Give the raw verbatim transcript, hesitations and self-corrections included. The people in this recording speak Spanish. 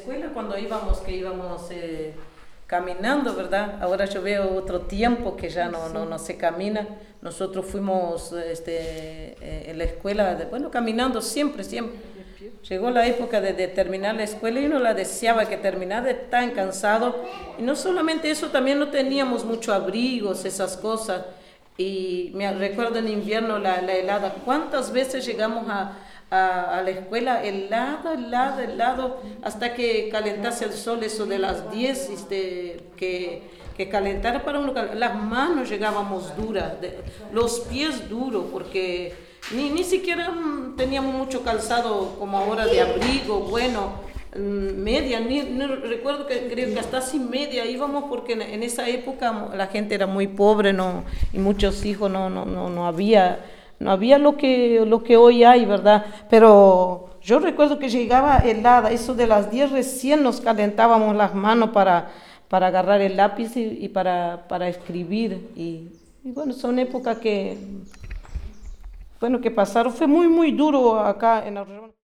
escuela cuando íbamos, que íbamos eh, caminando, ¿verdad? Ahora yo veo otro tiempo que ya no, no, no se camina. Nosotros fuimos este, eh, en la escuela, de, bueno, caminando siempre, siempre. Llegó la época de, de terminar la escuela y uno la deseaba que terminara, de tan cansado. Y no solamente eso, también no teníamos mucho abrigos, esas cosas. Y me recuerdo en invierno la, la helada. ¿Cuántas veces llegamos a, a, a la escuela helada, helada, helado, hasta que calentase el sol, eso de las diez, este, que, que calentara para uno? Las manos llegábamos duras, de, los pies duros, porque ni, ni siquiera teníamos mucho calzado como ahora de abrigo, bueno, media, ni, ni recuerdo que creo que hasta sin media íbamos, porque en, en esa época la gente era muy pobre, no, y muchos hijos, no, no, no, no había, no había lo que, lo que hoy hay, ¿verdad? Pero yo recuerdo que llegaba helada, eso de las diez recién nos calentábamos las manos para, para agarrar el lápiz y, y para, para escribir, y, y bueno, son épocas que, bueno, que pasaron. Fue muy, muy duro acá en la región.